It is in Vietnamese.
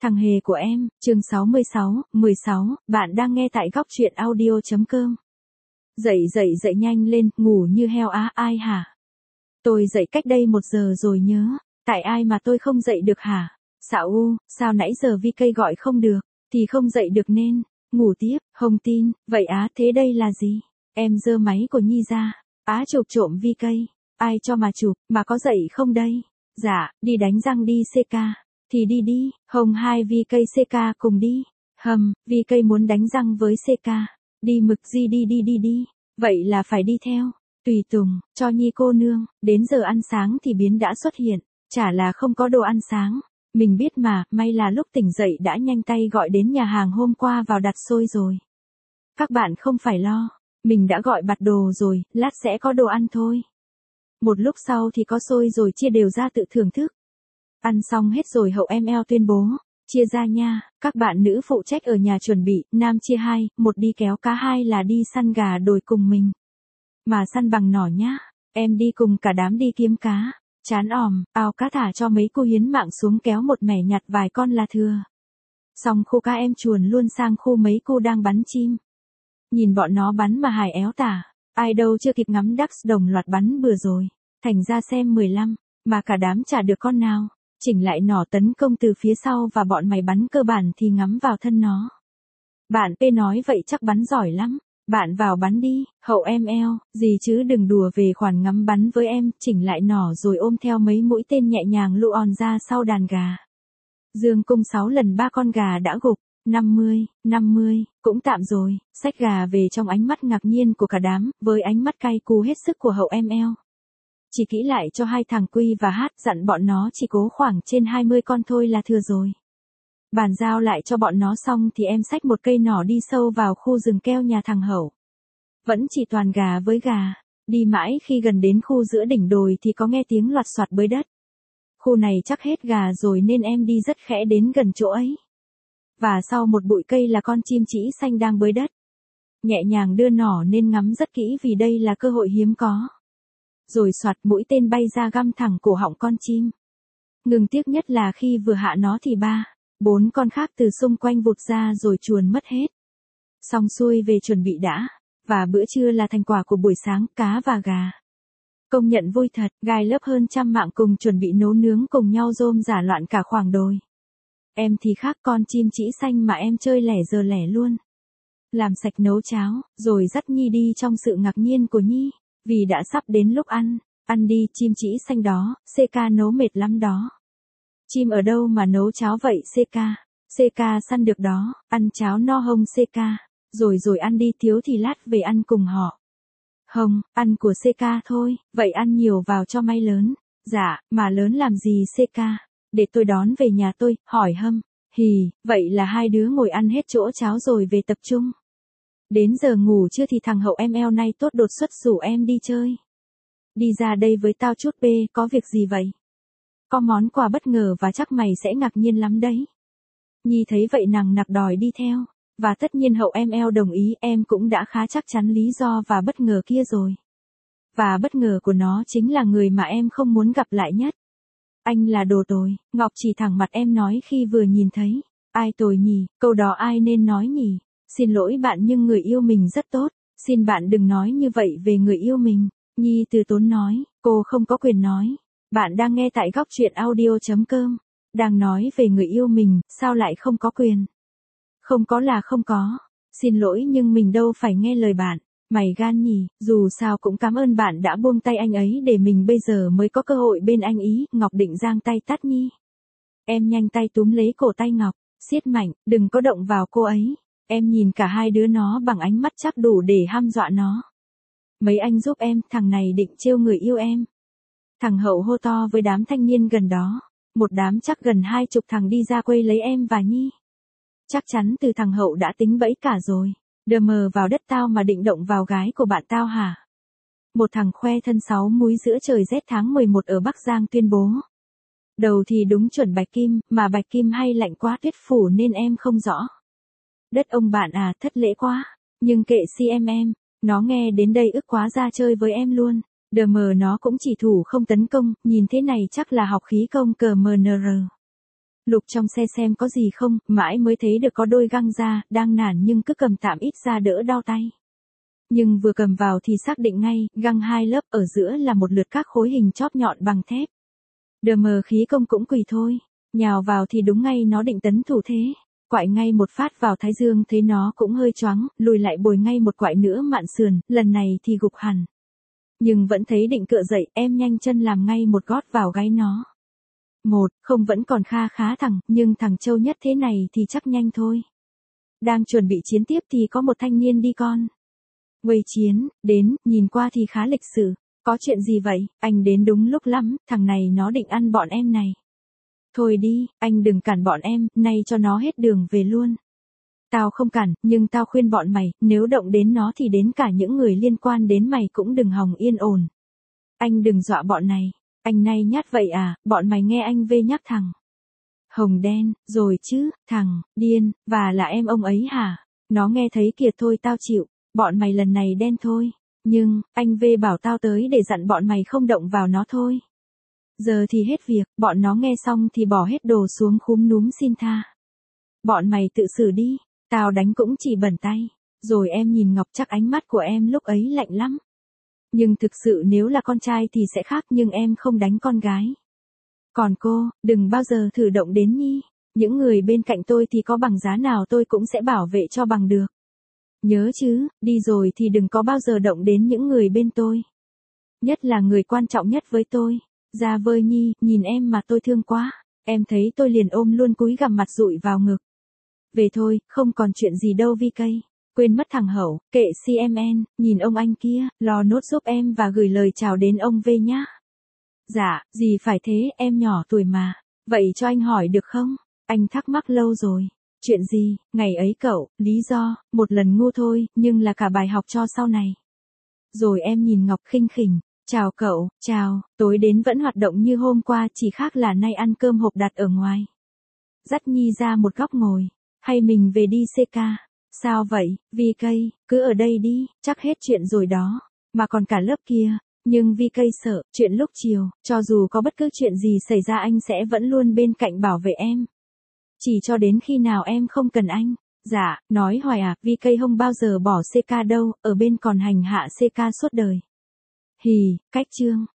Thằng hề của em, chương 16, bạn đang nghe tại góc truyện audio.com. Dậy nhanh lên, ngủ như heo á, ai hả? Tôi dậy cách đây 1 giờ rồi nhớ, tại ai mà tôi không dậy được hả? Sao nãy giờ VK gọi không được, thì không dậy được nên, ngủ tiếp, không tin, vậy á, thế đây là gì? Em giơ máy của Nhi ra, chụp trộm VK, ai cho mà chụp, mà có dậy không đây? Dạ, đi đánh răng đi CK. Thì đi, Hồng hai VK CK cùng đi. VK muốn đánh răng với CK. Đi mực gì đi. Vậy là phải đi theo. Tùy tùng, cho Nhi cô nương, đến giờ ăn sáng thì biến đã xuất hiện. Chả là không có đồ ăn sáng. Mình biết mà, may là lúc tỉnh dậy đã nhanh tay gọi đến nhà hàng hôm qua vào đặt xôi rồi. Các bạn không phải lo, mình đã gọi bặt đồ rồi, lát sẽ có đồ ăn thôi. Một lúc sau thì có xôi rồi chia đều ra tự thưởng thức. Ăn xong hết rồi hậu ML tuyên bố, chia ra nha, các bạn nữ phụ trách ở nhà chuẩn bị, nam chia 2, 1 đi kéo cá, 2 là đi săn gà đồi cùng mình. Mà săn bằng nỏ nhá, em đi cùng cả đám đi kiếm cá, chán òm, ao cá thả cho mấy cô hiến mạng xuống kéo một mẻ nhặt vài con là thừa. Xong khu cá em chuồn luôn sang khu mấy cô đang bắn chim. Nhìn bọn nó bắn mà hài éo tả, ai đâu chưa kịp ngắm ducks đồng loạt bắn bừa rồi, thành ra xem 15, mà cả đám chả được con nào. Chỉnh lại nỏ tấn công từ phía sau và bọn mày bắn cơ bản thì ngắm vào thân nó. Bạn P nói vậy chắc bắn giỏi lắm. Bạn vào bắn đi, hậu ML, gì chứ đừng đùa về khoản ngắm bắn với em, chỉnh lại nỏ rồi ôm theo mấy mũi tên nhẹ nhàng lụ on ra sau đàn gà. Dương cung 6 lần 3 con gà đã gục, 50, cũng tạm rồi, xách gà về trong ánh mắt ngạc nhiên của cả đám, với ánh mắt cay cú hết sức của hậu ML. Chỉ kỹ lại cho 2 thằng Quy và Hát, dặn bọn nó chỉ cố khoảng trên 20 con thôi là thừa rồi. Bàn giao lại cho bọn nó xong thì em xách một cây nỏ đi sâu vào khu rừng keo nhà thằng Hậu. Vẫn chỉ toàn gà với gà, đi mãi khi gần đến khu giữa đỉnh đồi thì có nghe tiếng loạt soạt bới đất. Khu này chắc hết gà rồi nên em đi rất khẽ đến gần chỗ ấy. Và sau một bụi cây là con chim trĩ xanh đang bới đất. Nhẹ nhàng đưa nỏ nên ngắm rất kỹ vì đây là cơ hội hiếm có. Rồi soạt mũi tên bay ra găm thẳng cổ họng con chim. Ngừng tiếc nhất là khi vừa hạ nó thì 3, 4 con khác từ xung quanh vụt ra rồi chuồn mất hết. Xong xuôi về chuẩn bị đã, và bữa trưa là thành quả của buổi sáng, cá và gà. Công nhận vui thật, gai lớp hơn 100 mạng cùng chuẩn bị nấu nướng cùng nhau rôm rả loạn cả khoảng đồi. Em thì khác, con chim trĩ xanh mà em chơi lẻ giờ lẻ luôn. Làm sạch nấu cháo, rồi dắt Nhi đi trong sự ngạc nhiên của Nhi. Vì đã sắp đến lúc ăn đi, chim trĩ xanh đó, CK nấu mệt lắm đó. Chim ở đâu mà nấu cháo vậy CK săn được đó, ăn cháo no hông CK, rồi ăn đi, thiếu thì lát về ăn cùng họ. Hông, ăn của CK thôi, vậy ăn nhiều vào cho may lớn. Dạ, mà lớn làm gì CK, để tôi đón về nhà tôi, hỏi Hâm. Vậy là 2 đứa ngồi ăn hết chỗ cháo rồi về tập trung. Đến giờ ngủ chưa thì thằng Hậu ML nay tốt đột xuất rủ em đi chơi. Đi ra đây với tao chút P, có việc gì vậy? Có món quà bất ngờ và chắc mày sẽ ngạc nhiên lắm đấy. Nhi thấy vậy nằng nặc đòi đi theo, và tất nhiên Hậu ML đồng ý, em cũng đã khá chắc chắn lý do và bất ngờ kia rồi. Và bất ngờ của nó chính là người mà em không muốn gặp lại nhất. Anh là đồ tồi, Ngọc chỉ thẳng mặt em nói khi vừa nhìn thấy. Ai tồi nhỉ, câu đó ai nên nói nhỉ? Xin lỗi bạn nhưng người yêu mình rất tốt, xin bạn đừng nói như vậy về người yêu mình. Nhi từ tốn nói, cô không có quyền nói. Bạn đang nghe tại góc truyện audio.com. Đang nói về người yêu mình, sao lại không có quyền? Không có là không có. Xin lỗi nhưng mình đâu phải nghe lời bạn. Mày gan nhỉ, dù sao cũng cảm ơn bạn đã buông tay anh ấy để mình bây giờ mới có cơ hội bên anh ý. Ngọc định giang tay tát Nhi. Em nhanh tay túm lấy cổ tay Ngọc, siết mạnh, đừng có động vào cô ấy. Em nhìn cả 2 đứa nó bằng ánh mắt chắc đủ để hăm dọa nó. Mấy anh giúp em, thằng này định trêu người yêu em. Thằng Hậu hô to với đám thanh niên gần đó. Một đám chắc gần 20 thằng đi ra quây lấy em và Nhi. Chắc chắn từ thằng Hậu đã tính bẫy cả rồi. Đờ mờ vào đất tao mà định động vào gái của bạn tao hả? Một thằng khoe thân 6 múi giữa trời rét tháng 11 ở Bắc Giang tuyên bố. Đầu thì đúng chuẩn bạch kim, mà bạch kim hay lạnh quá tuyết phủ nên em không rõ. Đất ông bạn à, thất lễ quá. Nhưng kệ CM em, nó nghe đến đây ức quá ra chơi với em luôn. Đờ mờ nó cũng chỉ thủ không tấn công, nhìn thế này chắc là học khí công cờ MNR. Lục trong xe xem có gì không, mãi mới thấy được có đôi găng da, đang nản nhưng cứ cầm tạm ít ra đỡ đau tay. Nhưng vừa cầm vào thì xác định ngay, găng 2 lớp ở giữa là một lượt các khối hình chóp nhọn bằng thép. Đờ mờ khí công cũng quỳ thôi, nhào vào thì đúng ngay nó định tấn thủ thế. Quại ngay một phát vào thái dương thấy nó cũng hơi choáng, lùi lại bồi ngay một quại nữa mạn sườn, lần này thì gục hẳn. Nhưng vẫn thấy định cựa dậy, em nhanh chân làm ngay một gót vào gáy nó. Không vẫn còn kha khá thẳng, nhưng thằng trâu nhất thế này thì chắc nhanh thôi. Đang chuẩn bị chiến tiếp thì có một thanh niên đi con. Quầy chiến, đến, nhìn qua thì khá lịch sự. Có chuyện gì vậy, anh đến đúng lúc lắm, thằng này nó định ăn bọn em này. Thôi đi, anh đừng cản bọn em, nay cho nó hết đường về luôn. Tao không cản, nhưng tao khuyên bọn mày, nếu động đến nó thì đến cả những người liên quan đến mày cũng đừng hòng yên ổn. Anh đừng dọa bọn này, anh nay nhát vậy à, bọn mày nghe anh vê nhắc thằng Hồng đen, rồi chứ, thằng điên, và là em ông ấy hả? Nó nghe thấy kìa thôi tao chịu, bọn mày lần này đen thôi. Nhưng, anh V bảo tao tới để dặn bọn mày không động vào nó thôi. Giờ thì hết việc, bọn nó nghe xong thì bỏ hết đồ xuống khúm núm xin tha. Bọn mày tự xử đi, tao đánh cũng chỉ bẩn tay. Rồi em nhìn Ngọc chắc ánh mắt của em lúc ấy lạnh lắm. Nhưng thực sự nếu là con trai thì sẽ khác nhưng em không đánh con gái. Còn cô, đừng bao giờ thử động đến Nhi. Những người bên cạnh tôi thì có bằng giá nào tôi cũng sẽ bảo vệ cho bằng được. Nhớ chứ, đi rồi thì đừng có bao giờ động đến những người bên tôi. Nhất là người quan trọng nhất với tôi. Ra vơi Nhi, nhìn em mà tôi thương quá. Em thấy tôi liền ôm luôn cúi gằm mặt dụi vào ngực. Về thôi, không còn chuyện gì đâu VK. Quên mất thằng Hậu, kệ CMN, nhìn ông anh kia, lo nốt giúp em và gửi lời chào đến ông V nhá. Dạ, gì phải thế, em nhỏ tuổi mà. Vậy cho anh hỏi được không? Anh thắc mắc lâu rồi. Chuyện gì, ngày ấy cậu, lý do, một lần ngu thôi, nhưng là cả bài học cho sau này. Rồi em nhìn Ngọc khinh khỉnh, chào cậu, chào, tối đến vẫn hoạt động như hôm qua chỉ khác là nay ăn cơm hộp đặt ở ngoài. Dắt Nhi ra một góc ngồi, hay mình về đi CK, sao vậy, VK, cứ ở đây đi, chắc hết chuyện rồi đó, mà còn cả lớp kia. Nhưng VK sợ, chuyện lúc chiều, cho dù có bất cứ chuyện gì xảy ra anh sẽ vẫn luôn bên cạnh bảo vệ em. Chỉ cho đến khi nào em không cần anh. Dạ, nói hoài à, VK không bao giờ bỏ CK đâu, ở bên còn hành hạ CK suốt đời. Hì, cách chương.